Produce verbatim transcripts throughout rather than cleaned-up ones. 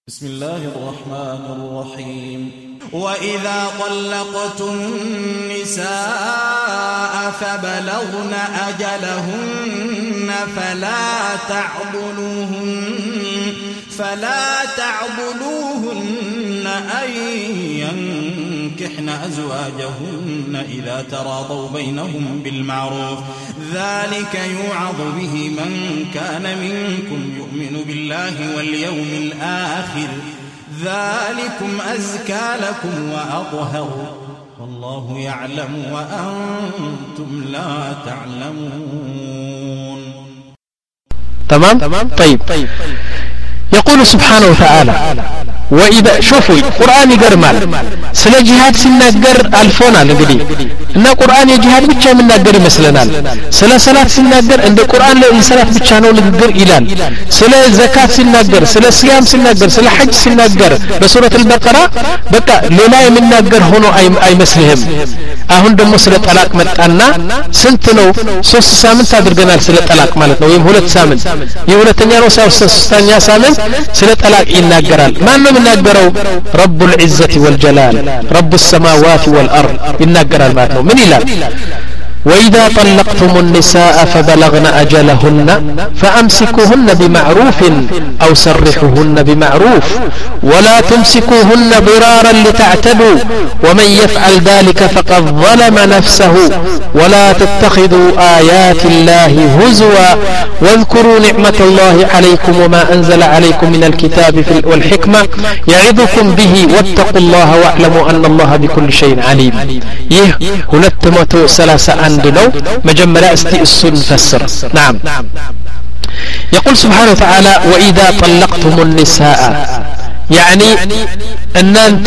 بسم الله الرحمن الرحيم وإذا طلقتم النساء فبلغن أجلهن فلا تعضلوهن فلا تعضلوهن أن ينكحن أزواجهن إذا تراضوا بينهم بالمعروف ذلك يوعظ به من كان منكم يؤمن بالله واليوم الآخر ذلكم أزكى لكم وأطهر والله يعلم وأنتم لا تعلمون. تمام؟ طيب يقول سبحانه وتعالى وإذا شوفوا قرآن يقرمال سلا جهاد سنناقر الفونا لقدي إن قرآن يجهاد بيتشا من ناقر مثلنا سلا صلاة سنناقر عند قرآن لإنسانات بيتشانو لقر إلان سلا زكاة سنناقر سلا صيام سنناقر سلا حج سنناقر بسورة البقرة بقى للا من ناقر هنا أي, أي مثلهم أهون دمو سلا طلاق متقنا سنتنو سوس سامن تادرقنا سلا طلاق مالتنا ويم هولت سامن يهولتنيا روسا وستانيا سامن سلا طلاق يناقرال ما أنه يناقروا رب العزة والجلال رب السماوات والأرض يناقرال مالتنا من إله وإذا طلقتم النساء فبلغن أجلهن فأمسكوهن بمعروف أو سرحوهن بمعروف ولا تمسكوهن ضرارا لتعتدوا ومن يفعل ذلك فقد ظلم نفسه ولا تتخذوا آيات الله هزوا واذكروا نعمة الله عليكم وما أنزل عليكم من الكتاب والحكمة يعظكم به واتقوا الله واعلموا أن الله بكل شيء عليم. يه هنتمتو سلاسة عندنا مجمرة استئسن فسر. نعم يقول سبحانه وتعالى وإذا طلقتم النساء يعني أن أنت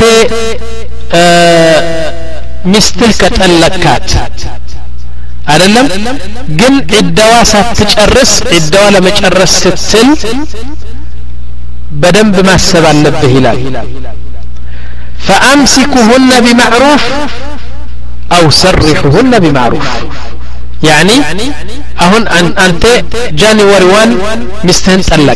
آه مستلك تألكات أعلم قل عدوا ستجرس عدوا لما تجرس ستل بدن بما السبال نبه لا فأمسكهن بمعروف أو سرحهن بمعروف يعني أهون أن أنت جانوري وان مستهن تلك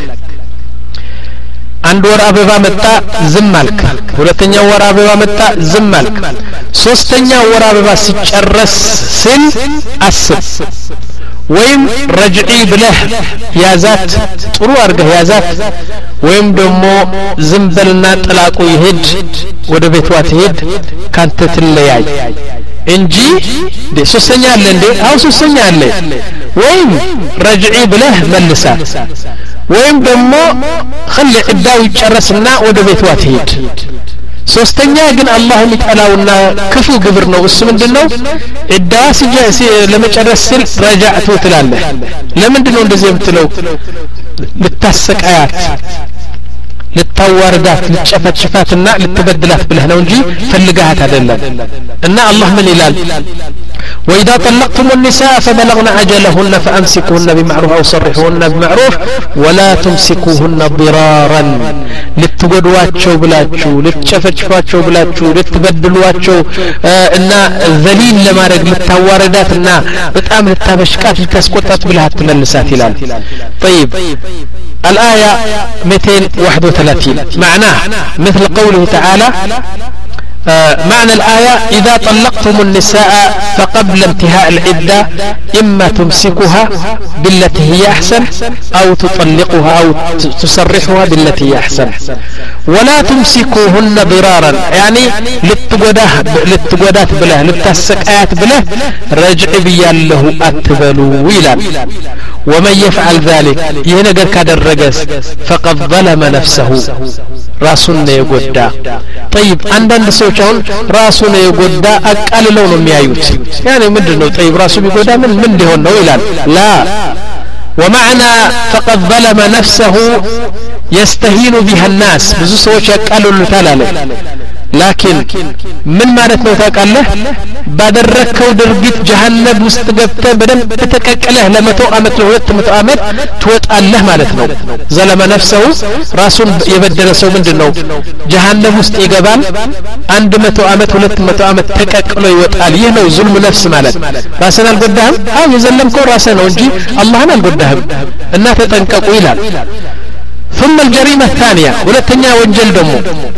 አንድ ወር አበባ መጣ ዝም አልክ ሁለተኛው ወር አበባ መጣ ዝም አልክ ሶስተኛው ወር አበባ ሲጨረስ ሲል አስብ ወይም ረጅዒ ብለህ ያዛት ጥሩ አርገህ ያዛት ወይም ደግሞ ዝም በልና ጥላቁ ይሄድ ወደ ቤቷ ትሄድ ካንተ ትለያይ እንጂ ሶስተኛ አለ እንዴ አው ሶስተኛ አለ ወይም ረጅዒ ብለህ መልሳት ወይም ደግሞ خلي عداو يጨረስና ወደ ቤቷ ትሄድ ሶስተኛ ግን አላህ የሚጠላውና ክፉ ግብር ነው እሱ ምንድነው ዕዳዋ ሲጀሲ ለመጨረስ ሲል ረጃዕቱ ትላለህ ለምንድነው እንደዚህ የምትለው ልታሰቃያት ልታዋርዳት ልትጨፈጭፋትና ልትበድላት ብለህ ነው እንጂ ፈልጋት አይደለም እና አላህ ምን ይላል وإذا طلقتم النساء فبلغن أجلهن فأمسكوهن بمعروف أو سرحوهن بمعروف ولا تمسكوهن ضرارا لتقدواتشو بلاتشو لتشفتشفاتشو بلاتشو لتبدلواتشو إن ذليل لما رجل التواردات إن بتأمل التبشكات لتسقطات بلها تملسات هلال. طيب الآية مئتين وواحد وثلاثين معناه مثل قوله تعالى آه معنى الآية إذا طلقتم النساء فقبل انتهاء العدة إما تمسكها بالتي هي أحسن أو تطلقها أو تسرحها بالتي هي أحسن ولا تمسكوهن ضرارا يعني للتقودات بله للتسكآت بله رجع بيان له أتبلوا ويلا ومن يفعل ذلك ينقر كادر الرقس فقد ظلم نفسه راسنا يقودا. طيب عندنا سوچون راسنا يقودا أقللوا ነው የሚያዩት يعني ምንድነው طيب ራሱ ቢጎዳ ምን ምን ሊሆን ነው ይላል لا ومعنى فقد ظلم نفسه يستهين بها الناس ብዙ ሰዎች ያቃሉሉታል አለ لكن من معناته ታውቃለህ ባደረከው ድርጊት ጀሃነም ውስጥ ገብተህ በደንብ ተተቀቀለህ ለመቶ አመት ለሁለት መቶ አመት ትወጣለህ ማለት ነው ዘለመ ነፍሰው ራሱን የበደለ ሰው ምንድነው ጀሃነም ውስጥ ይገባል አንድ መቶ አመት ሁለት መቶ አመት ተቀቅሎ ይወጣል ይህ ነው ዙልም ነፍስ ማለት ራስን አልጎዳህም አው የዘለምከው ራስህ ነው እንጂ አላህን አልጎዳህም እና ተጠንቀቁ ይላል ثم الجريمة الثانية ولتنيا وانجل دمو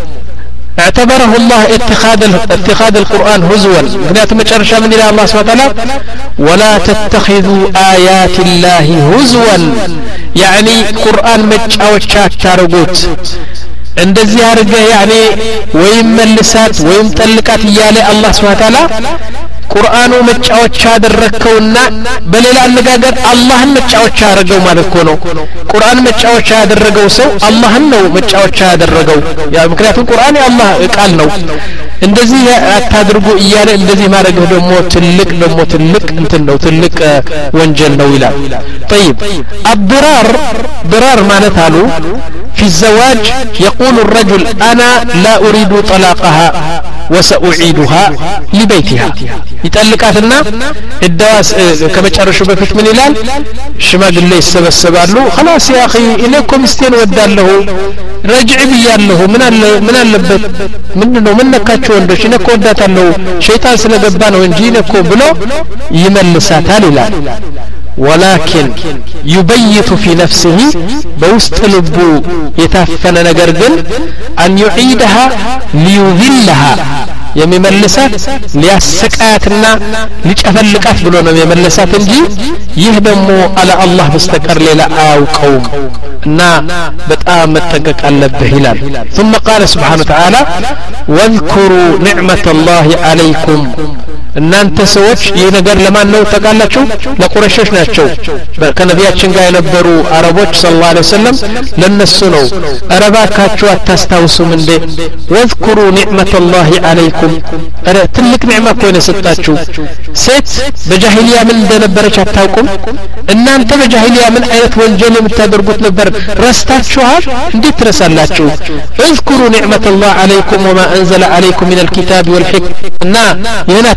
اعتبره الله اتخاذ اتخاذ القرآن هزوا مكنياتهم مشارشا من الله سبحانه وتعالى ولا تتخذوا آيات الله هزوا يعني قرآن مجاوشات تارغوت እንደዚህ አርገ ያኔ ወይም መልሳት ወይም ጠልቃት ይያለ አላህ Subhanahu Ta'ala ቁርአኑ መጫወቻ አደረከውና በሌላ አነጋገር አላህን መጫወቻ አደረገው ማለት ነው ቁርአን መጫወቻ ያደረገው ሰው አላህን ነው መጫወቻ ያደረገው ያ ምክንያቱም ቁርአን የአላህ ቃል ነው እንደዚህ አታድርጉ ይያለ እንደዚህ ማድረግ ደግሞ ትልቅ ደግሞ ትልቅ እንትን ነው ትልቅ ወንጀል ነው ይላል طيب الضرار ضرار ማለት አሉ في الزواج يقول الرجل أنا لا أريد طلاقها وسأعيدها لبيتها يتألقاتنا الدواس كما تشارشوا بفت من الهلال شماغ اللي يسبسبال له خلاص يا أخي إليكم استين ودال له رجع بيان له من من اللبت منه منك كاتشون دوش إنك ودات له شيطان سنقبان وانجينكو بلو يملسات هاللال ولكن يبيت في نفسه بوسط لبو يتفن نجرجل أن يعيدها ليذلها يمملسات ليسكاتنا ليشفلقات بلونا يمملسات انجي يهدموا على الله مستقر للا او قوم نا بتام متقق علبه هلال ثم قال سبحانه وتعالى واذكروا نعمة الله عليكم እናንተ ሰዎች ይሄ ነገር ለማን ነው ተቃላችሁ ለቁረሾች ናቸው ከነቢያችን ጋር የነበሩ አረቦች ሰለላሁ ዐለይሂ ወሰለም ለነሱ ነው አረባካችሁ አታስታውሱም እንዴ ወዝኩሩ ኒዕመተላሂ አለይኩም አረ ትልቅ ኒዕማ እኮ ነው ሰጣችሁ ሴት በጃሂሊያ ምን እንደነበረች አታውቁም እናንተ በጃሂሊያ ምን አይነት ወንጀል የምታደርጉት ነበር ረስታችኋል እንዴት ትረሳላችሁ ወዝኩሩ ኒዕመተላሂ አለይኩም ወማ አንዘለ አለይኩም ሚነል ኪታቢ ወል ሒክማ የና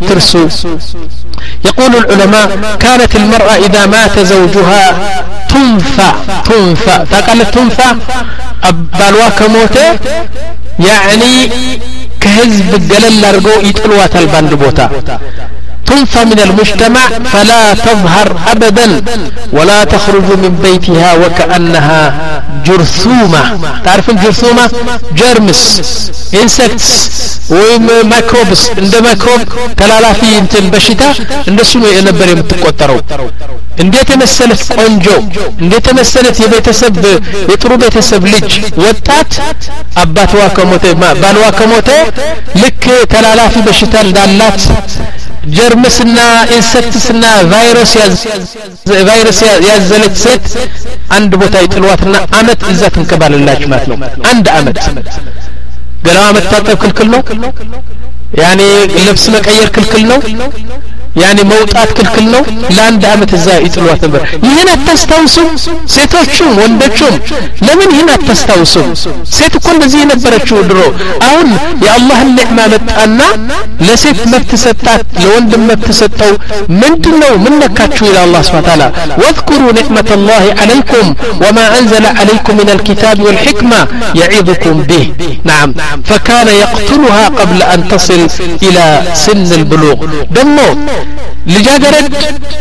يقول العلماء كانت المرأة إذا مات زوجها تنفى تنفى تقال تنفى بالواك موته يعني كهزب الجلال لارجو يتلوات البندبوتا تنفى من المجتمع فلا تظهر أبدا ولا تخرج من بيتها وكأنها جرثومة تعرف الجرثومة جرمس insects وميكروبس عند ميكروب تلالافي انتن بشتا اندسو ነው የነበር የምትቆጠረው እንዴት መሰለት ቆንጆ እንዴት መሰለት የቤተሰብ የጥሩ ቤተሰብ ልጅ ወጣት አባቷ ከሞተ ባልዋ ከሞተ ልክ ተላላፊ በሽታ እንዳላት ጀርምስና ኢንሴክትስና ቫይረስ ቫይረስ ያዘለች ሴት አንድ ቦታ ይጥሏትና አመት እዛ ትንከባለላች ማለት ነው አንድ አመት ገላዋ መታጠብ ክልክል ነው ያኔ ልብስ መቀየር ክልክል ነው ያኔ መውጣት ክልክል ነው ለአንድ አመት እዛ ይጥሏት ነበር ይሄን አታስታውሱም ሴቶቹም ወንዶቹም ለምን ይሄን አታስታውሱም ሴት እኮ እንደዚህ ነበረችው ድሮ አሁን የአላህ ኒዕማ መጣና ለሴት መብት ሰጣት ለወንድ መብት ሰጠው ምንድነው ምን ነካችሁ ኢላ አላህ Subhanahu Wa Ta'ala واذكروا نعمة الله عليكم وما أنزل عليكم من الكتاب والحكمة يعظكم به نعم فكان يقتلها قبل أن تصل إلى سن البلوغ دمو ልጃገረድ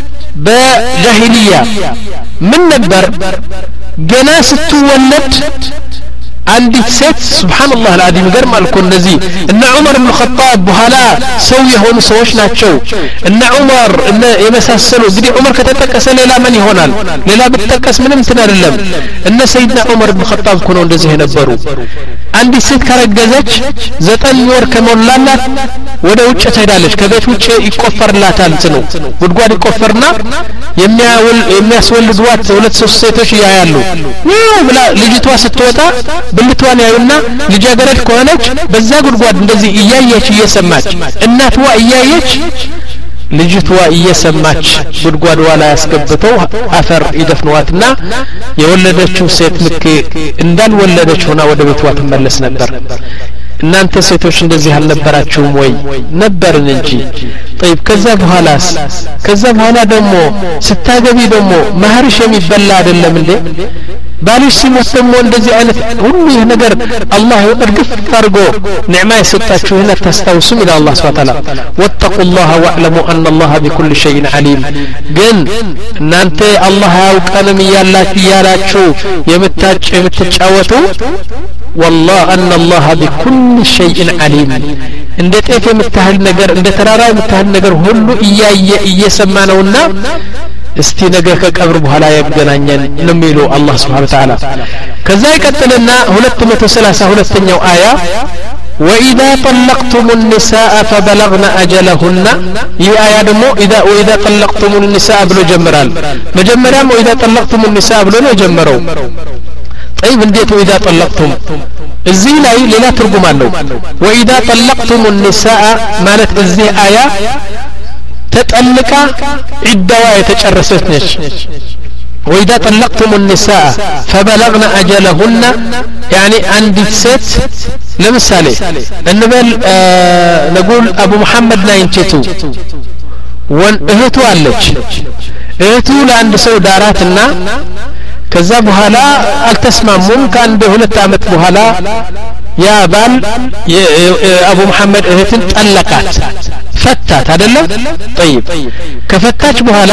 በጃሂሊያ ምን ነበር ገና ስትወለድ አንዲት ሴት ሱብሃንአላህ አልዓዚም ገርማል እኮ እንደዚህ እና ዑመር ኢብኑ ኸጣብ በኋላ ሰው የሆኑ ሰዎች ናቸው እና ዑመር እና የመሳሰሉ እንግዲህ ዑመር ከተጠቀሰ ሌላ ማን ይሆናል ሌላ ብትጠቀስ ምንም እንትን አይደለም እነ ሰይድና ዑመር ኢብኑ ኸጣብ እኮ ነው እንደዚህ የነበሩ አንዲት ሴት ካረገዘች ዘጠኝ ወር ከሞላላት ወደ ውጭ ትሄዳለች ከቤት ውጭ ይቆፈርላታል ነው ጉድጓድ ይቆፈርና የሚያውል የሚያስወልዱዋት ሁለት ሶስት ሴቶች ያያሉ ነው ብላ ልጅቷ ስትወጣ ብልቷን ያዩና ልጃገረድ ከሆነች በዛ ጉድጓድ እንደዚህ እያየች እየሰማች እናትዋ እያየች ልጅቷ እየሰማች ጉድጓድ ዋላ ያስገብተው አፈር ይደፍኗትና የወለደችው ሴት ልክ እንዳልወለደች ሆና ወደ ቤቷ ትመለስ ነበር እናንተ ሴቶች እንደዚህ አልነበራችሁም ወይ ነበርን እንጂ طيب ከዛ በኋላስ ከዛ በኋላ ደግሞ ስታገቢ ደግሞ ማህርሽ የሚበላ አይደለም እንዴ ባልሽ ሲሞት ደግሞ እንደዚህ አይነት ሁሉ ይህ ነገር አላህ እርግፍ አድርጎ ኒዕማ የሰጣችሁና ታስታውሱም ኢላ አላህ ሱብሓነሁ ወተዓላ ወተቁላህ ወአዕለሙ አነ አላህ ቢኩል ሸይን ዓሊም ግን እናንተ አላህ ያውቀንም ያላችሁ ያላችሁ የምታጭ የምትጫወቱ والله أن الله بكل شيء عليم እንደ ጤፍ የምታህል ነገር እንደ ተራራ የምታህል ነገር ሁሉ እያየ እየሰማነውና እስቲ ነገ ከቀብር በኋላ ያገናኘን ነው የሚለው አላህ Subhanahu Wa Ta'ala ከዛ ይቀጥልና ሁለት መቶ ሰላሳ ሁለተኛው አያ وإذا طلقتم النساء فبلغن أجلهن ይህ አያ ደግሞ إذا وإذا طلقتم النساء ብሎ ጀምራል መጀመሪያም وإذا طلقتم النساء ብሎ ነው ጀመረው طيب እንዴት وإذا طلقتم እዚህ ላይ ሌላ ትርጉም አለው وإذا طلقتم النساء ማለት እዚህ አያ ተጠልቃ ዒዳዋ የተጨረሰች ነች وإذا طلقتم النساء فبلغن أجلهن يعني عندي ست لمثالي እንበል نقول أبو محمد ناينتيتو ወን እህቱ አለች እህቱ ለአንድ ሰው ዳራትና ከዛ በኋላ አልተስማሙም ከአንድ ሁለት አመት በኋላ ያ ባል የአቡ መሐመድ እህትን ጠለቃት ፈታት አይደለም طيب ከፈታች በኋላ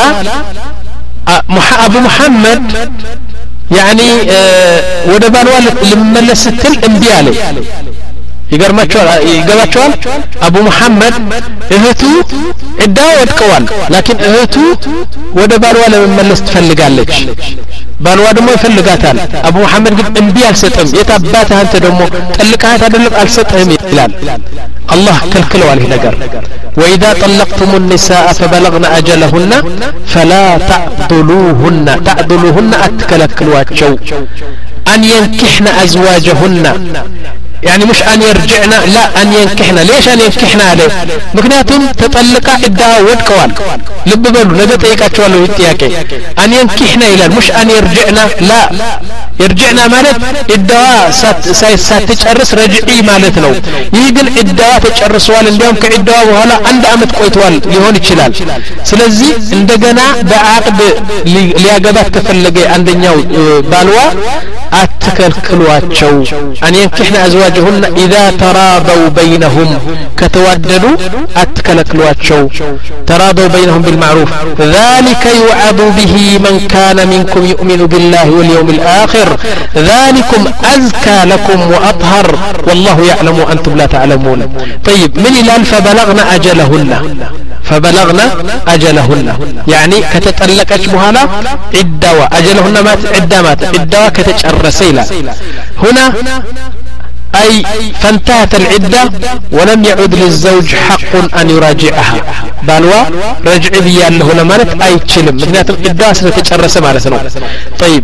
አቡ መሐመድ يعني ወደ ባልዋ ልመለስ ስትል እምቢ አለ ይገርማቸዋል ይገባቸዋል አቡ መሐመድ እህቱ እዳ ወድቀዋል ላኪን እህቱ ወደ ባልዋ ለመመለስ ትፈልጋለች ባልዋ ደግሞ ይፈልጋታል አቡ መሐመድ ግን እምቢ አልሰጠም የታባታ አንተ ደግሞ ጠልቃት አይደለም አልሰጠህም ይላል الله كلكلوا ይህ ነገር واذا طلقتم النساء فبلغن اجلهن فلا تعضلوهن تعضلوهن اتكلكلواቸው ان ينكحن ازواجهن يعني مش أن يرجعنا لا أن ينكحنا ليش أن ينكحنا عليه مكنياتهم تطلق إدعاء ودكوان لب بلو نجد إيكاتشوال ويتياكي أن ينكحنا إلى مش أن يرجعنا لا يرجعنا مالت إدعاء سات سات تجرس رجعي مالتنا يقول إدعاء تجرس وال اليوم كإدعاء وهلا عند أمد قويتوال لهون الشلال سلزي عندنا بعقد لياقبات تفلقي عندنا بالوا أتكلكلواتشو أن ينكحنا أزواجهن إذا تراضوا بينهم كتوددوا أتكلكلواتشو تراضوا بينهم بالمعروف ذلك يوعظ به من كان منكم يؤمن بالله واليوم الآخر ذلكم أزكى لكم وأطهر والله يعلم وأنتم لا تعلمون طيب من الآن فبلغنا أجلهن فبلغنا أجلهن يعني كتتألقت بهالا عدوا أجلهن مات عدامات عدوا كتتأرسيلا هنا أي فانتهت العدة ولم يعد للزوج حق أن يراجعها بالوا رجع بيان له لمالت أي تشلم مكنيات العدة ستتأرس مالتنا طيب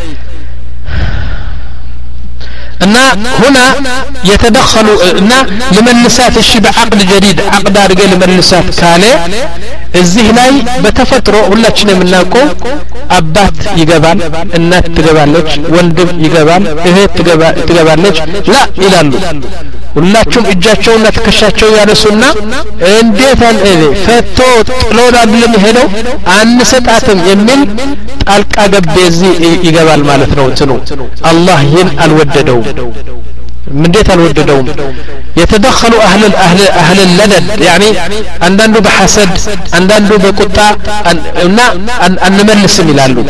إن هنا يتدخل إن لمنسات الشبع عقد جديد عقد رجال لمنسات كاله الزهلاي بتفتروا ولا تشنا مناكو أبات يجبال النات تجبالج وندم يجبال إيه تجبال تجبالج لا إلى له ولا تشوم إجاتشون لا تكشاتشون يا رسولنا إنديتان إيه فتوت لولا بلم هلو عن ستاتم يمين ألك أجب بيزي يجبال مالتنا وتنو الله ين الوددو من ديت الوددوم يتدخل أهل أهل أهل اللدد يعني عندنا بحسد عندنا بقطع أن أن أن نملس ملالو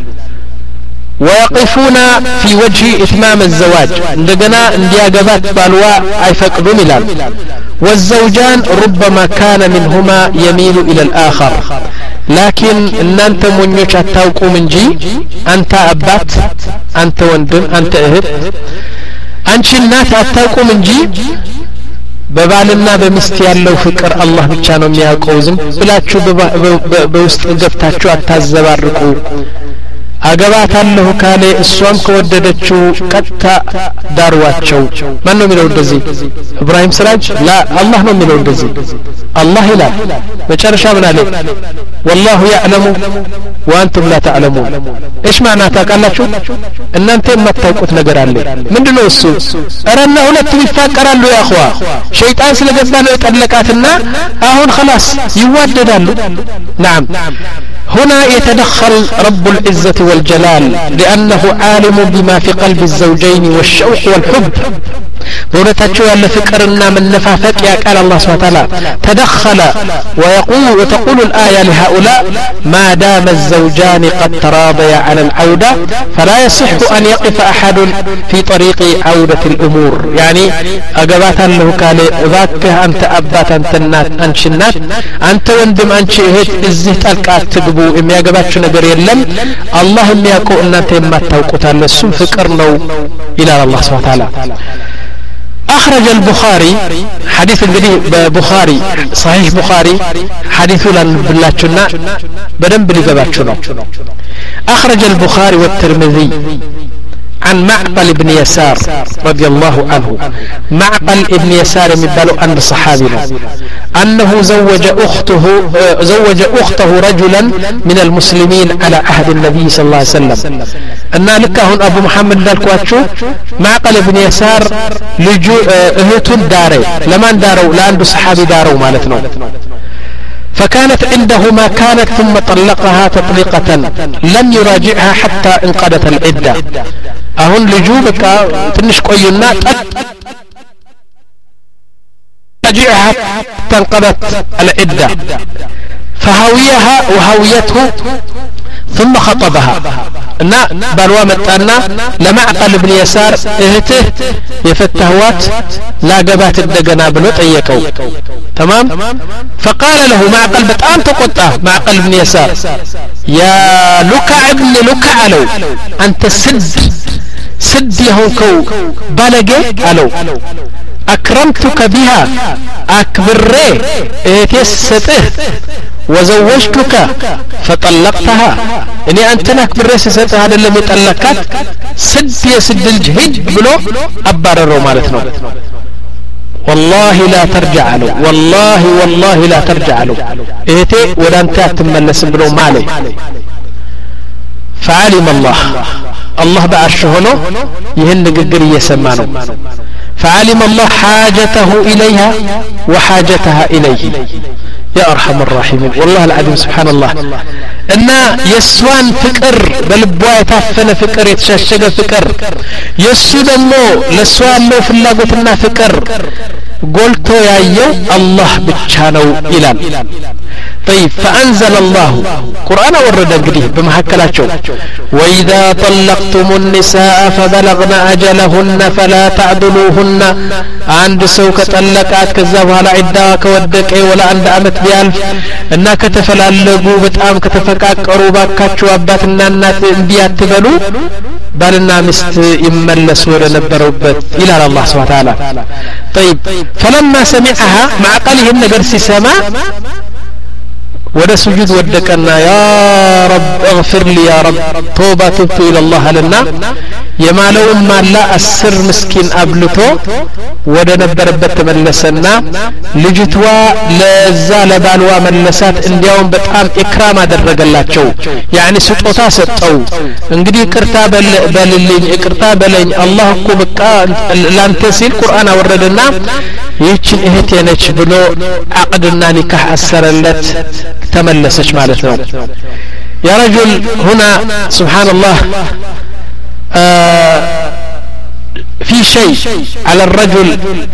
ويقفون في وجه إتمام الزواج عندنا اندياجات بالوا أي فقدوا ملال والزوجان ربما كان منهما يميل إلى الآخر لكن إن أنت منيش أتوقع من جي أنت أبات أنت وندم أنت إهد አንቺ እናት አታውቁም እንጂ በባልና በሚስት ያለው ፍቅር አላህ ብቻ ነው የሚያውቀው ዝም ብላችሁ በውስጥ ገብታችሁ አታዘባርቁ አገባታለሁ ካለ እሷም ከወደደችው ቀጥታ ዳርዋቸው ማን ነው የሚለው እንደዚህ ኢብራሂም ስራጅ ላ አላህ ነው የሚለው እንደዚህ አላህ ይላል መጨረሻ ምን አለ والله يعلم وانتم لا تعلمون ايش معنى ታውቃላችሁ እናንተ የማታውቁት ነገር አለ ምንድነው እሱ አረና ሁለቱ ይፋቀራሉ ያ اخوا ሸይጣን ስለገባ ነው የጠለቃትና አሁን خلاص ይዋደዳሉ نعم هنا يتدخل رب العزة والجلال لأنه عالم بما في قلب الزوجين والشوق والحب ونتجو أن فكرنا من نفافك يا قال الله سبحانه وتعالى تدخل ويقول وتقول الآية لهؤلاء ما دام الزوجان قد تراضيا على العودة فلا يصح أن يقف أحد في طريق عودة الأمور يعني أقبات له قال ذاك أنت أبات أنت النات أنش النات أنت وندم أنش إهت إزهت الكات تقبو إمي أقبات شو نقر يلم الله إمي أكو أن أنت إما توقت على السم فكرنا إلى الله سبحانه وتعالى أخرج البخاري حديث الجديد بخاري صحيح بخاري حديث لن بلاتشنا بدن بلقباتشنا أخرج البخاري والترمذي عن معقل بن يسار رضي الله عنه معقل ابن يسار مبالو أن صحابنا أنه زوج أخته زوج أخته رجلا من المسلمين على عهد النبي صلى الله عليه وسلم أن لكهن أبو محمد دالكواتشو معقل ابن يسار لجو اهتن داري لمن داروا لأنه صحابي داروا مالتنا فكانت عنده ما كانت ثم طلقها تطليقة لم يراجعها حتى انقضت العدة أهن لجوبك تنش قينا راجعها حتى انقضت العدة فهويها وهويته ثم خطبها እና ባልዋ መጣና ለማዕቀል ابن يسار እህትህ የፈታህዋት ላገባት እንደገና ብሎ ጠየቀው تمام فقال له معقل በጣም ተቆጣ معقل ابن يسار يا لكع ابن لكع አለው አንተ ስድ ስድ የሆንከው ባለጌ አለው أكرمتك بها أكبري إتسته وزوجتك فطلقتها إني أنت أكبري سته هذا اللي مطلقات سد يسد الجهد بلو أبرر مالتنا والله لا ترجع له والله والله لا ترجع له إتي ولا أنت تملس بلو مالي فعلم الله الله بعرشه له يهن قدر يسمانه فعلم الله حاجته إليها وحاجتها إليه يا أرحم الراحمين والله العظيم سبحان الله إن يسوان فكر بلبوا يتعفن فكر يتشاشق فكر يسو دمو لسوان لو في الله قلتنا فكر قلتو يا أيو الله بتشانو إلان طيب فأنزل الله قرآن ورد قديه بمحكلاتشو وإذا طلقتم النساء فبلغن أجلهن فلا تعدلوهن عند سوك طلقات كذابها لعداك ودك ولا عند أمت بيالف إنك تفلالقوا بتعام كتفكاك قروباك كاتشو أباتنا النات انبيات تبلو بالنا مست يملسوا لنبروبت إلى الله سبحانه وتعالى طيب فلما سمعها مع قلهم نقرسي سما ودا سجود ودكنا يا رب اغفر لي يا رب توبة تبت إلى الله لنا يمالو ما لا السر مسكين أبلتو ودا نبربت ملسنا لجتوا لزال بالوا ملسات انديهم بتقام إكرام درق الله شو يعني سطوتا ستو انقدي كرتا بل بللين اكرتا بلين الله كبكا لان تسيل قرآن وردنا يتشن اهتينش بلو عقدنا نكاح أسرلت تملسش مالتنا يا رجل هنا سبحان الله آه في شيء على الرجل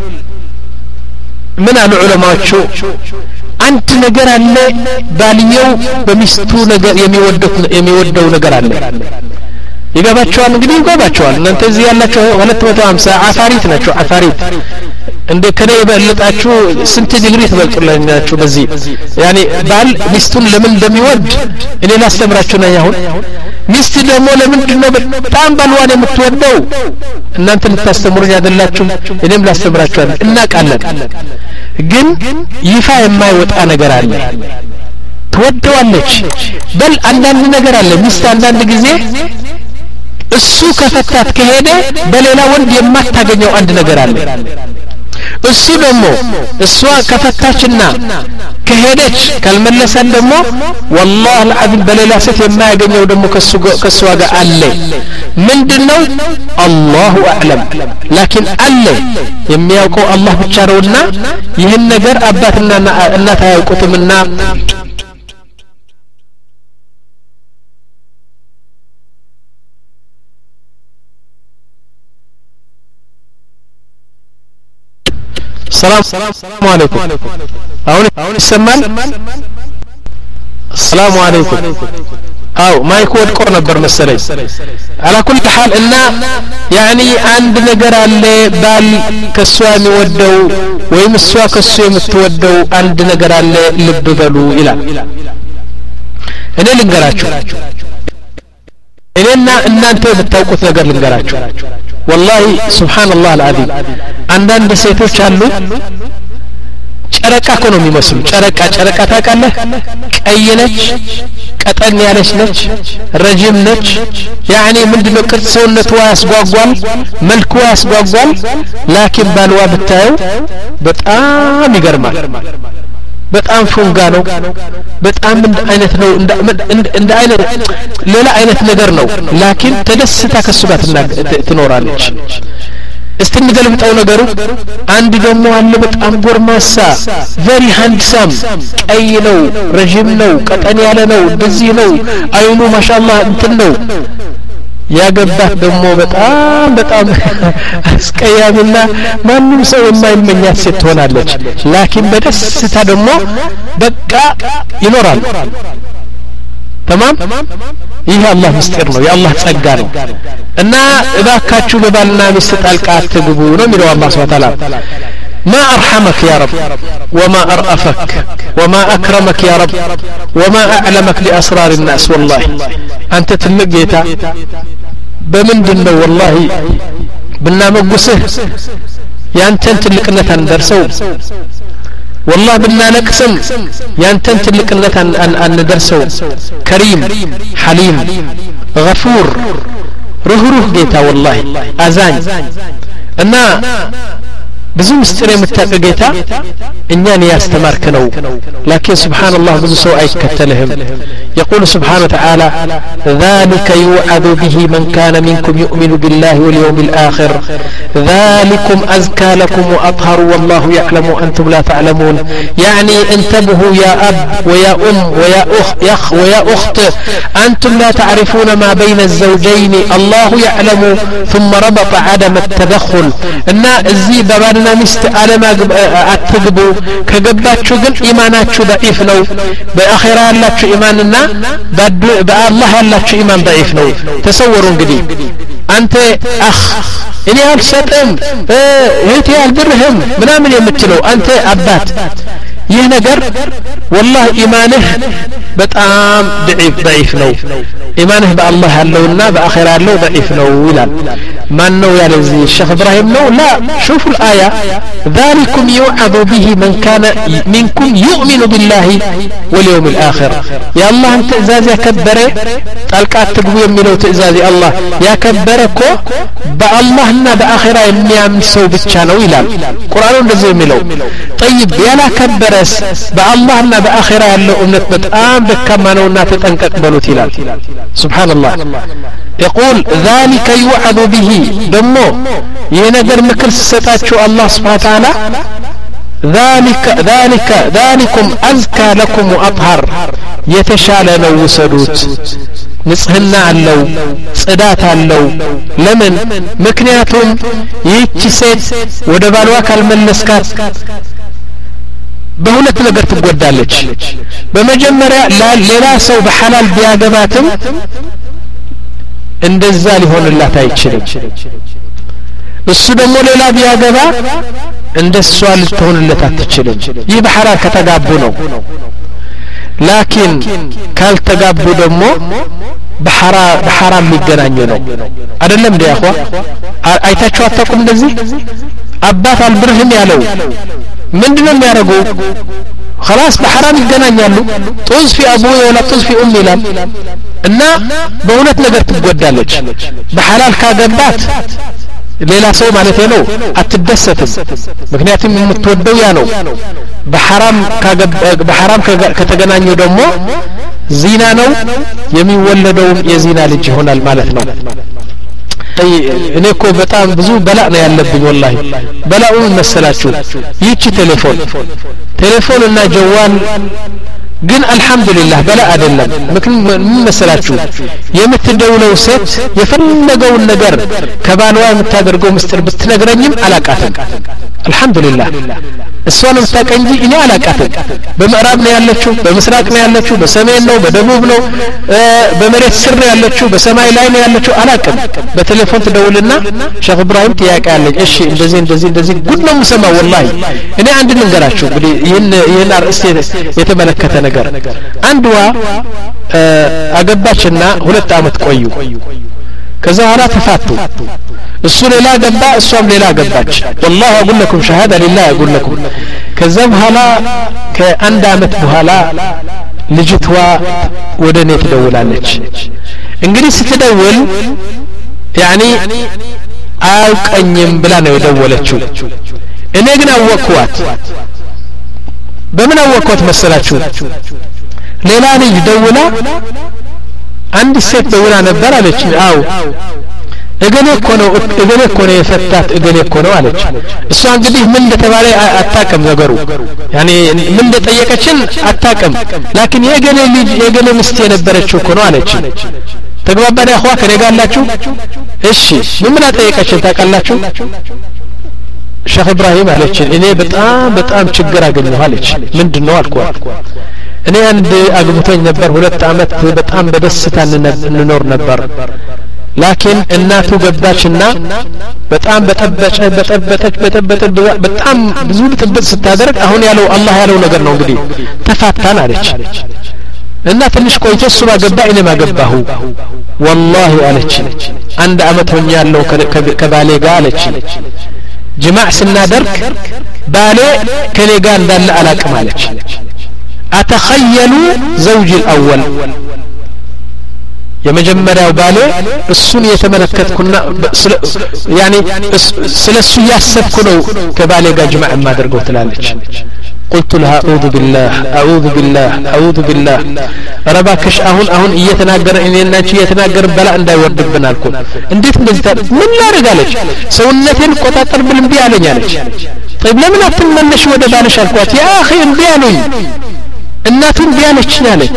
من العلماء شو أنت نجر اللي باليو بمستو نجر يميودك يميودو نجر اللي ይገባቸዋል እንግዲህ ይገባቸዋል እናንተ እዚህ ያላችሁ ሁለት መቶ ሃምሳ አፋሪት ናችሁ አፋሪት እንደ ከኔ በለጣችሁ ስንት ዲግሪ ትበልጡላችሁ በዚህ ያኒ ባል ሚስቱን ለምን እንደሚወድ እኔ ላስተምራችሁ ነው ያሁን ሚስት ደግሞ ለምንድን ነው በጣም ባልዋን የምትወደው እናንተ ልታስተምሩኝ አይደላችሁ እኔም ላስተምራችሁ እናቃለን ግን ይፋ የማይወጣ ነገር አለ ትወደዋለች በል አንዳንድ ነገር አለ ሚስት አንዳንድ ጊዜ እሱ ከፈታት ከሄደ በሌላ ወንድ የማታገኘው አንድ ነገር አለ እሱ ደግሞ እሷ ከፈታችና ከሄደች ካልመለሰን ደግሞ والله العظيم በሌላ ሴት የማያገኘው ደግሞ ከሱ ከሷ ጋር አለ ምንድነው الله اعلم لكن አለ የሚያውቀው አላህ ብቻ ነውና ይህን ነገር አባትና እናት አያውቁትምና ሰላም ሰላም አለይኩም አሁን አሁን ይሰማል ሰላም አለይኩም አው ማይክ ወድቆ ነበር መሰለኝ على كل حال እና ያኒ አንድ ነገር አለ ባል ከሷ የሚወደው ወይም እሷ ከሱ የምትወደው አንድ ነገር አለ ልብ በሉ ይላል እኔ ልንገራችሁ እኔና እናንተ የምታውቁት ነገር ልንገራችሁ والله سبحان الله العظيم አንዳንድ ሴቶች አሉ ጨረቃ ነው የሚመስሉ ጨረቃ ጨረቃ ታውቃለህ ቀይ ነች ቀጠን ያለች ነች ረጅም ነች ያኒ ምንድነው ቅርጽ ሰውነቷ ያስጓጓል መልኩ ያስጓጓል ላኪን ባልዋ ብታየው በጣም ይገርማል በጣም ፉንጋ ነው በጣም እንደ አይነት ነው እንደ አይነት ሌላ አይነት ነገር ነው ላኪን ተደስታ ከሱ ጋር ትኖራለች እስትንገልብጣው ነገሩ አንድ ደግሞ አለ በጣም ጎርማሳ very handsome ቀይ ነው ረጅም ነው ቀጠን ያለ ነው በዚህ ነው አይኑ ማሻአላህ እንትን ነው ያገባት ደግሞ በጣም በጣም አስቀያሚና ማንንም ሰው የማይመኛት ሴት ትሆናለች ላኪን በደስታ ደግሞ በቃ ይኖራል تمام ይሄ አላህ ምስጢር ነው የአላህ ጸጋ ነው እና እባካችሁ በባልና ሚስት ጣልቃ አትግቡ ነው የሚለው አላህ Subhanahu Wa Ta'ala ما أرحمك يا رب وما أرأفك وما أكرمك يا رب وما أعلمك لأسرار الناس والله أنت تلقيتا بمندن والله بالنامقسه يانتن تلقنة ندرسو والله بنا نقسم يانتن تلقنة أن ندرسو كريم حليم غفور رهروه جيتا والله أزان أنا ብዙ ምስጢር የምታውቅ ጌታ እኛን ያስተማርክ ነው ላኪን ሱብሃንአላህ ብዙ ሰው አይከተልህም يقول سبحانه وتعالى ذلك يوعظ به من كان منكم يؤمن بالله واليوم الآخر ذلكم أزكى لكم وأطهر والله يعلم وأنتم لا تعلمون يعني انتبهوا يا أب ويا أم ويا أخ يخ ويا أخت أنتم لا تعرفون ما بين الزوجين الله يعلم ثم ربط عدم التدخل إن الزي ببان ሚስት አለማ አትግቡ ከገባችሁ ግን ኢማናችሁ ضعيف ነው በአኺራ ያላችሁ ኢማንና በአላህ ያላችሁ ኢማን ضعيف ነው ተሰወሩ እንግዲህ አንተ አኽ እኔ አልሰጥም እህቴ አልብርህም ምናምን የምትለው አንተ አባት ይህ ነገር والله ኢማንህ በጣም ضعيف ضعيف ነው ኢማንህ በአላህ ያለውና በአኺራ ያለው ضعيف ነው ይላል ማን ነው ያለዚህ ሼክ ኢብራሂም ነው لا شوفوا الآية ذلكم يوعظ به من كان منكم يؤمن بالله واليوم الآخر يا الله انت اعزاز يكبره طلقا تغبو يميلو تእዛዝ الله ያከበረኮ በአላህና በአኺራ የሚያምን ሰው ብቻ ነው ይላል ቁርአኑ እንደዚህ የሚለው طيب ያላከበረስ በአላህና በአኺራ ያለው እምነት በጣም ደካማ ነውና ተጠንቀቅ በሉት ይላል ሱብሃንአላህ يقول ذلك يوعظ به دمو ينجر مكر ستاتشو الله سبحانه وتعالى ذلك ذلك ذلكم أزكى لكم وأطهر يتشال لو وسدوت نصهنا علو صدات علو لمن مكنياتهم يتشسد ودبالواك المنسكات በሁለት ነገር ትጎዳለች በመጀመሪያ ሌላ ሰው በሐላል ቢያገባትም እንደዛ ሊሆንላት አይችልም እሱ ደግሞ ሌላ ቢያገባ እንደሷ ልትሆንለት አትችልም ይህ በሐላል ከተጋቡ ነው ላኪን ካልተጋቡ ደግሞ በሐራ በሐራም ሊገናኙ ነው አይደለም እንዴ አخوا አይታችሁ አታውቁም እንደዚህ አባት አልብርህም ያለው ምንድነው የሚያደርገው خلاص በሐራም ይገናኛሉ ጦዝ في ابوه ولا طز في امي ይላል እና በሁለት ነገር ትጎዳለች በሐላል ካገባት ሌላ ሰው ማለት ነው አትደሰትም ምክንያቱም የምትወደው ያ ነው በሐራም በሐራም ከተገናኙ ደግሞ ዚና ነው የሚወለደው የዚና ልጅ ይሆናል ማለት ነው እኔ እኮ በጣም ብዙ በላእ ነው ያለብኝ والله በላኡ መሰላችሁ ይቺ ቴሌፎን ቴሌፎን እና ጀዋል ግን አልহামዱሊላህ በላ አይደለም ምን መሰላችሁ የምትደውለው ሴት የፈለገውን ነገር ከባሏ የምታደርገው ምስጢር ብትነግረኝም አላቃተም አልহামዱሊላህ እሷንም ታቀንጂ እኔ አላቃተም በመራብ ነው ያለችው በመስራቅ ነው ያለችው በሰሜን ነው በደቡብ ነው በመሬት ስር ነው ያለችው በሰማይ ላይ ነው ያለችው አላቀም በቴሌፎን ትደውልና ሼክ ኢብራሂም ጥያቄ አለኝ እሺ እንደዚህ እንደዚህ እንደዚህ ጉድ ነው የምሰማው ወላሂ እኔ አንድ ልንገራችሁ እንግዲህ ይሄን ይሄን አርዕስት የተመለከተ ነገር አንድዋ አገባችና ሁለት አመት ቆዩ ከዛ ኋላ ተፋቱ እሱ ሌላ ገባ እሷም ሌላ ገባች والله اقول لكم شهاده لله اقول لكم ከዛ በኋላ ከአንድ አመት በኋላ ልጅቷ ወደኔ ትደውላለች እንግዲህ ስትደውል يعني አውቀኝም ብላ ነው የደወለችው እኔ ግን አወቅኳት በምን አወቅኳት መሰላችሁ ሌላ ልጅ ደውላ አንድ ሴት ደውላ ነበር አለች አው እገሌ እኮ ነው እገሌ እኮ ነው የፈታት እገሌ እኮ ነው አለች እሷ እንግዲህ ምን እንደተባለ አታቀም ነገሩ ያኔ ምን እንደጠየቀችን አታቀም ላኪን የገሌ ልጅ የገሌ ሚስት የነበረችው እኮ ነው አለች ተግባባን ያخوا ከነጋላችሁ እሺ ምን አጠየቀችን ታውቃላችሁ ሼክ ኢብራሂም አለች እኔ በጣም በጣም ችግር አገኘሁ አለች ምንድነው አልኳት እኔ አንድ አግብቶኝ ነበር ሁለት አመት በጣም በደስታ እንኖር ነበር ላኪን እናቱ ገባችና በጣም በጠበጨ በጠበጠች በጠበጠች በጣም ብዙ ጥብጥ ስታደርግ አሁን ያለው አላህ ያለው ነገር ነው እንግዲህ ተፋታን አለች እና ትንሽ ቆይቶ እሱ ማገባ እኔ ማገባሁ والله አለች አንድ አመት ሆኛለሁ ከባሌ ጋር አለች ጅማዕ ስናደርግ ባሌ ከኔ ጋር እንዳለ አላቅም አለች أتخيلوا زوج الأول የመጀመሪያው ባለ እሱን የተመለከትኩና يعني ስለሱ ያሰብኩ ነው ከባሌ ጋር ጅማዕ ማድረገው ትላለች قلت لها اعوذ بالله اعوذ بالله اعوذ بالله ረባከሽ አሁን አሁን እየተናገረ እኔና አንቺ እየተናገረ በላ እንዳይወርድብን አልኩ እንዴት እንደዚህ ምን ላደርጋለች ሰውነቴን ቆጣጠር ብል እንቢ አለኝ አለች طيب ለምን አትመለሽ ወደ ባልሽ አልኳት ያ اخي እንቢ አለኝ እናቱን ቢያለች አለች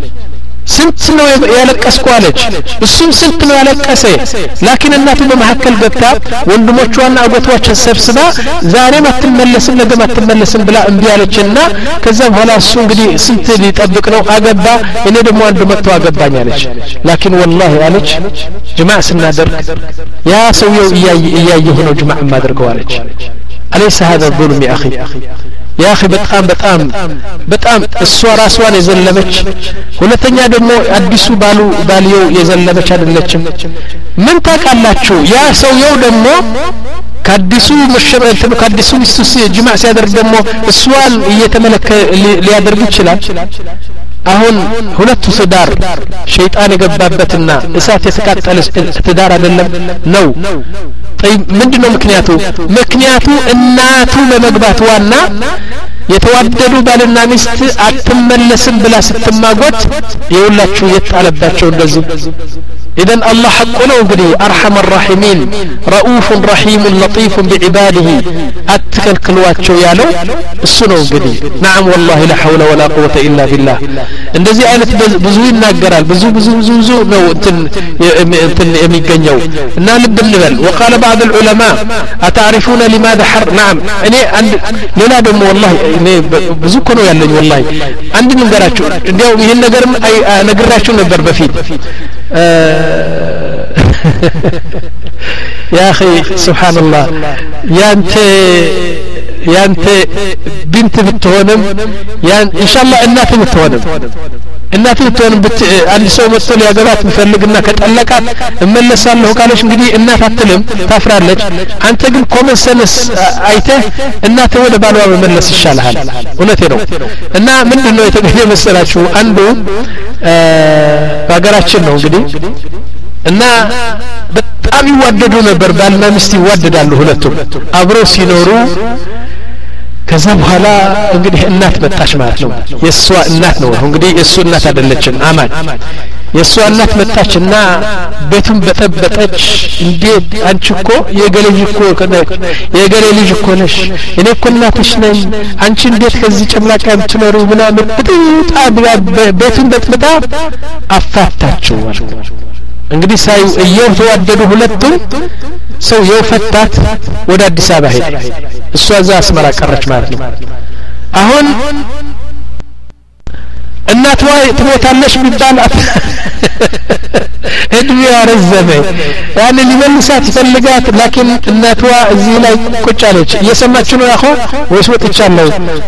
ስንት ነው ያለቀስኩ አለች እሱም ስንት ነው ያለቀሰ ላኪን እናቱ በመሐከል ገብታ ወንድሞቿና አጎቷቸው ሰብስባ ዛሬ ማትመለስም ነገ ማትመለስም ብላ እንቢ አለችና ከዛ በኋላ እሱ እንግዲህ ስንት ሊጠብቅ ነው አገባ እኔ ደግሞ አንድ መጥቶ አገባኝ አለች ላኪን والله አለች ጅማዕ ስናደርግ ያ ሰውየው እያየሁ ነው ጅማዕ ማድረገው አለች أليس هذا الظلم يا أخي يا أخي በጣም በጣም በጣም እሷ ራስዋን የዘለመች ሁለተኛ ደግሞ አዲሱ ባሉ ባልየው የዘለመች አይደለችም ምን ታውቃላችሁ ያ ሰውየው ደግሞ ከአዲሱ መሸበልት ከአዲሱ ሚስቱ ጅማዕ ሲያደርግ ደግሞ እሷን እየተመለከ ሊያደርግ ይችላል አሁን ሁለቱ ትዳር ሸይጣን የገባበትና እሳት የተቃጠለ ትዳር አይደለም ነው طيب ምንድነው ምክንያቱ ምክንያቱ እናቱ ለመግባቷና የተዋደዱ ባልና ሚስት አትመለስም ብላ ስትማጎት የሁላችሁ የጣለባቸው እንደዚህ إذن الله حقنا وقدي أرحم الراحمين رؤوف رحيم لطيف بعباده أتكل كلوات شو يالو السنة وقدي نعم والله لا حول ولا قوة إلا بالله اندزي آلة بزوين ناقرال بزو بزو بزو بزو نو انتن انتن يميقنيو نالب بالنبل وقال بعض العلماء أتعرفون لماذا حر نعم اني لنا دم والله اني بزو كنو يالن والله عندي نقراتشو انديو يهن نقر نقراتشو نبر بفيد يا أخي سبحان الله يا أنت يا أنت بنت بتهونم يا إن شاء الله الناس بتهونم الناس بتهونم بت عند سو مسؤول يا جماعة مفلقنا كتألقات ملسا له قالش نقدي الناس هتلم تفرر لك أنت قل كومن سنس أيته الناس هو اللي بالوا ملس الشالحال ونتيرو النا من إنه يتبهي مسألة شو عنده بقراتشنا نقدي እና በጣም ይዋደዱ ነበር ባልና ሚስት ይዋደዳሉ ሁለቱም አብረው ሲኖሩ ከዛ በኋላ እንግዲህ እናት መጣች ማለት ነው የሷ እናት ነው እንግዲህ የሱ እናት አይደለችም አማን የሷ እናት መጣችና ቤቱን በጠበጠች እንዴት አንቺ እኮ የገሌ ልጅ እኮ ከነች የገሌ ልጅ እኮ ነሽ እኔ እኮ እናትሽ ነኝ አንቺ እንዴት ከዚህ ጨምላቃ የምትኖሩ ምናምን በጣም ቤቱን በጥብጣ አፋታቸው እንግዲህ ሳይ እየው ተዋደዱ ሁለቱም ሰው የፈታት ወደ አዲስ አበባ ሄደ እሷ እዛ አስመራ ቀረች ማለት ነው አሁን እናቷ ትሞታለች ቢባል እድሜ ያረዘመ ያኔ ሊመልሳት ይፈልጋት ላኪን እናቷ እዚህ ላይ ቁጭ አለች እየሰማች ነው ያኸው ወይስ ወጥቻለሁ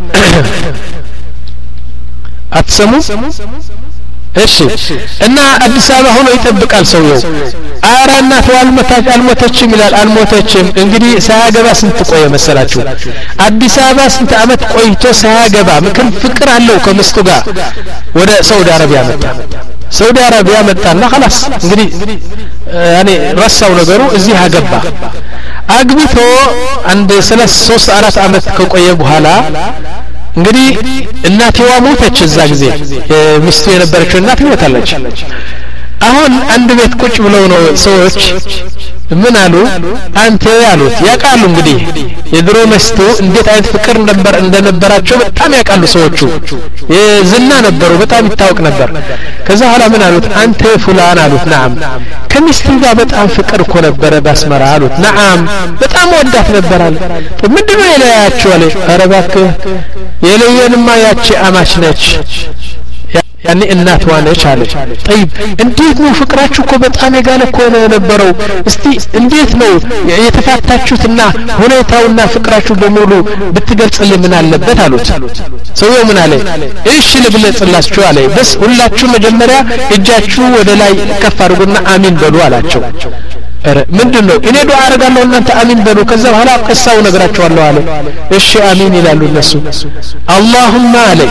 አትሰሙ እሺ እና አዲስ አበባ ሆኖ ይጠብቃል ሰውየው አራ እናቷ አልሞታች አልሞተችም ይላል አልሞተችም እንግዲህ ሳያገባ ስንት ቆየ መሰላችሁ አዲስ አበባ ስንት አመት ቆይቶ ሳያገባ ምክን ፍቅር አለው ከሚስቱ ጋር ወደ ሳውዲ አረቢያ መጣ ሳውዲ አረቢያ መጣና خلاص እንግዲህ ያኔ ረሳው ነገሩ እዚህ አገባ አግብቶ አንድ ሶስት አራት አመት ከቆየ በኋላ እንግዲህ እናትዋ ሞተች እዛ ጊዜ ሚስቱ የነበረችው እናት ሞታለች አሁን አንድ ቤት ቁጭ ብለው ነው ሰዎች ምን አሉ አንተ ያሉት ያቃሉ እንግዲህ የድሮ ሚስቱ እንዴት አይነት ፍቅር ነበር እንደነበራቸው በጣም ያቃሉ ሰዎቹ የዝና ነበሩ በጣም ይታወቅ ነበር ከዛ ኋላ ምን አሉት አንተ ፉላን አሉት نعم ከሚስቱ ጋር በጣም ፍቅር እኮ ነበረ ባስመራ አሉት نعم በጣም ወዳት ነበር አለ ምንድነው የለያያችሁ አለ ኧረ እባክህ የለየንማ ያቺ አማች ነች ያኔ እናት ዋነች አለ طيب እንዴት ነው ፍቅራችሁ እኮ በጣም የጋለ እኮ ነበረው እስቲ እንዴት ነው የተፋታችሁትና ሁኔታውና ፍቅራችሁ በሙሉ ብትገልጽልኝ ምን አለበት አሉት ሰውየው ምን አለ እሺ ልግለጽላችሁ አለ በስ ሁላችሁ መጀመሪያ እጃችሁ ወደ ላይ ከፍ አድርጉና አሚን በሉ አላቸው ኧረ ምንድነው እኔ ዱዓ አረጋለሁ እናንተ አሚን በሉ ከዛ በኋላ ቀሳው ነግራቸዋለሁ አለ እሺ አሚን ይላሉ እነሱ አላሁማ አለ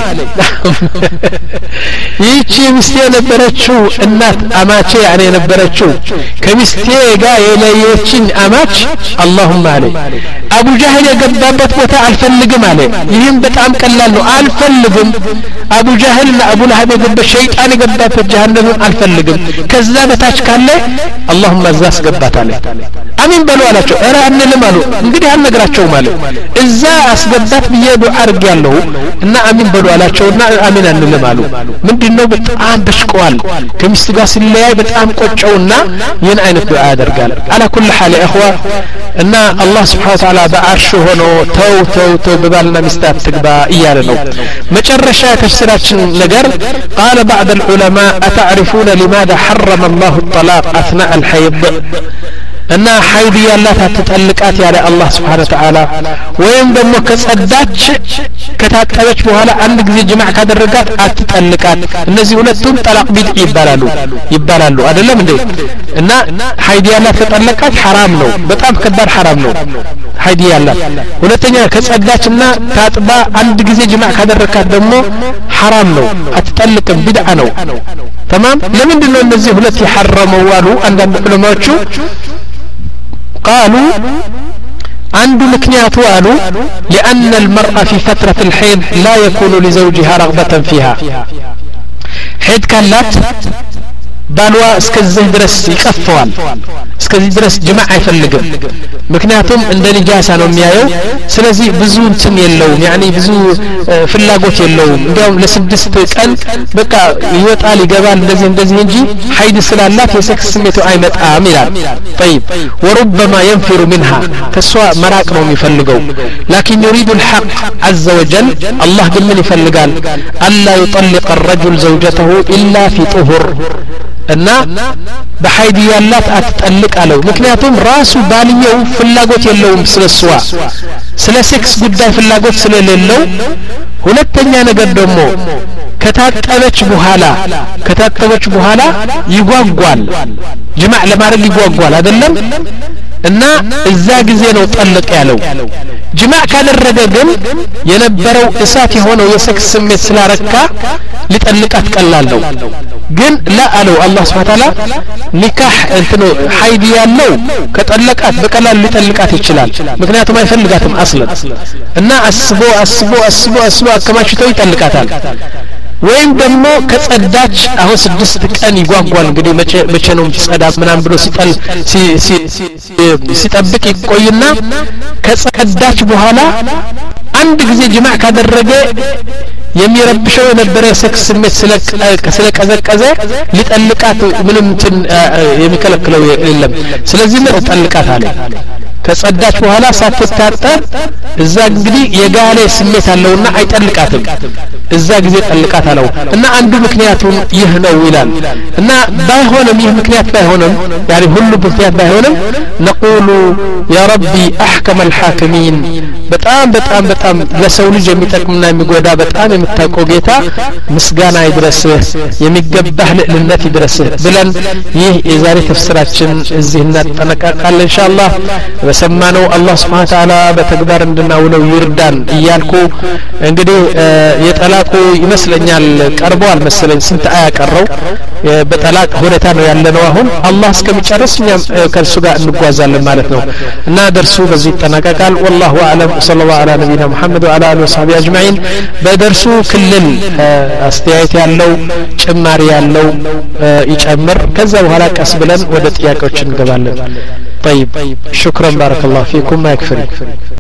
ይቺ ሚስቴ ነበረችው እናት አማቼ ያኔ ነበረችው ከሚስቴ ጋር የለየችኝ አማች አላሁማ አለ አቡ ጃህል የገባበት ቦታ አልፈልግም አለ ይህም በጣም ቀላል ነው አልፈልግም አቡ ጃህልና አቡ ለሀብ የገባበት ሸይጣን የገባበት ጀሃነም አልፈልግም ከዛ በታች ካለ አላሁማ ዛስ ገባታለ አሚን በሉ አላቸው ኧረ አንልም አሉ እንግዲህ አልነግራቸው ማለት እዛ አስገባት ብዬ ዱዓ አርጋለሁ እና አሚን በሉ አላቸውና አሚን አንልም አሉ ምንድነው በጣም በሽቀዋል ከሚስቱ ጋር ሲለያይ በጣም ቆጨውና ይህን አይነት ዱዓ ያደርጋል على كل حال يا اخوه እና አላህ Subhanahu Wa Ta'ala በአርሽ ሆኖ ተው ተው ተው በባልና ሚስታት ትግባ እያለ ነው መጨረሻ ተፍሲራችን ነገር قال بعض العلماء أتعرفون لماذا حرم الله الطلاق أثناء الحيض እና ሐይድ ያላት አትጠልቃት ያለ አላህ Subhanahu Wa Ta'ala ወይም ደግሞ ከጸዳች ከታጠበች በኋላ አንድ ጊዜ ጅማዕ ካደረጋት አትጠልቃት እነዚህ ሁለቱም ጠላቅ ቢድዕ ይባላሉ ይባላሉ አይደለም እንዴ እና ሐይድ ያላት ተጠለቃት حرام ነው በጣም ከባድ حرام ነው ሐይድ ያላት ሁለተኛ ከጸዳችና ታጥባ አንድ ጊዜ ጅማዕ ካደረጋት ደግሞ حرام ነው አትጠልቅም ቢድዓ ነው تمام ለምንድን ነው እነዚህ ሁለት ይحرموا አሉ አንዳንድ ዑለማዎቹ قالوا عنده مكنيات قالوا لأن المرأة في فترة الحيض لا يكون لزوجها رغبة فيها حيض كانت ባልዋ እስከዚህ ድረስ ይቀፈዋል እስከዚህ ድረስ ጅማዕ አይፈልግም ምክንያቱም እንደ ንጃሳ ነው የሚያየው ስለዚህ ብዙ እንትን የለውም ያኒ ብዙ ፍላጎት የለውም እንዲያውም ለስድስት ቀን በቃ ይወጣል ይገባል እንደዚህ እንደዚህ እንጂ ሐይድ ስላላት የሴክስ ስሜቱ አይመጣም ይላል طيب وربما ينفر منها ከሷ መራቅ ነው የሚፈልገው لكن يريد الحق عز وجل الله ግን ምን ይፈልጋል ألا يطلق الرجل زوجته إلا في طهر እና በሐይድ ያላት አትጠልቅ አለው ምክንያቱም ራሱ ባልየው ፍላጎት የለውም ስለሷ ስለ ሴክስ ጉዳይ ፍላጎት ስለሌለው ሁለተኛ ነገር ደግሞ ከታጠበች በኋላ ከታጠበች በኋላ ይጓጓል ጅማዕ ለማድረግ ይጓጓል አይደለም እና እዛ ጊዜ ነው ጠልቅ ያለው ጅማዕ ካደረገ ግን የነበረው እሳት የሆነው የሴክስ ስሜት ስላረካ ሊጠልቃት ቀላል ነው ግን لا አለው አላህ Subhanahu Wa Ta'ala ኒካህ እንትኑ ሐይድ ያለው ከጠለቃት በቀላል ሊጠልቃት ይችላል ምክንያቱም አይፈልጋትም አስለን እና አስቦ አስቦ አስቦ አስቦ አከማችቶ ይጠልቃታል ወይም ደግሞ ከጸዳች አሁን ስድስት ቀን ይጓጓል እንግዲህ መቼ መቼ ነው ሲጸዳ ምናምን ብሎ ሲጠል ሲጠብቅ ይቆይና ከጸዳች በኋላ አንድ ጊዜ ጅማዕ ካደረገ የሚረብሸው የነበረ ሰክስ ስሜት ስለቀዘቀዘ ሊጠልቃት ምንም እንትን የሚከለክለው የለም ስለዚህ ነው ጠልቃት አለ ከጸዳች በኋላ ሳትታጠብ እዛ እንግዲህ የጋለ ስሜት አለውና አይጠልቃትም እዛ ጊዜ ጠልቃት አለው እና አንዱ ምክንያቱም ይህ ነው ይላል እና ባይሆንም ይህ ምክንያት ባይሆንም يعني ሁሉ ምክንያት ባይሆንም نقول يا ربي احكم الحاكمين በጣም በጣም በጣም ለሰው ልጅ የሚጠቅምና የሚጎዳ በጣም የምታውቀው ጌታ ምስጋና ይድረስ የሚገባህ ልዕልነት ይድረስ ብለን ይህ የዛሬ ተፍሲራችን እዚህ እናጠናቀቃለን ኢንሻአላህ በሰማነው አላህ Subhanahu Wa Ta'ala በተግባር እንድናውለው ይርዳን እያልኩ እንግዲህ የጠላቁ ይመስለኛል ቀርቧል መሰለኝ ስንት አያ ቀረው በጠላቅ ሁኔታ ነው ያለነው አሁን አላህ እስከሚጨርስ እኛም ከሱ ጋር እንጓዛለን ማለት ነው እና ደርሱ በዚህ ይጠናቀቃል والله اعلم صلى الله على نبينا محمد وعلى اله وصحبه اجمعين በደርሱ ክልል አስተያየት ያለው ጭማሪ ያለው ይጨምር ከዛ በኋላ ቀስ ብለን ወደ ጥያቄዎች እንገባለን طيب شكرا بارك الله فيكم ما يكفي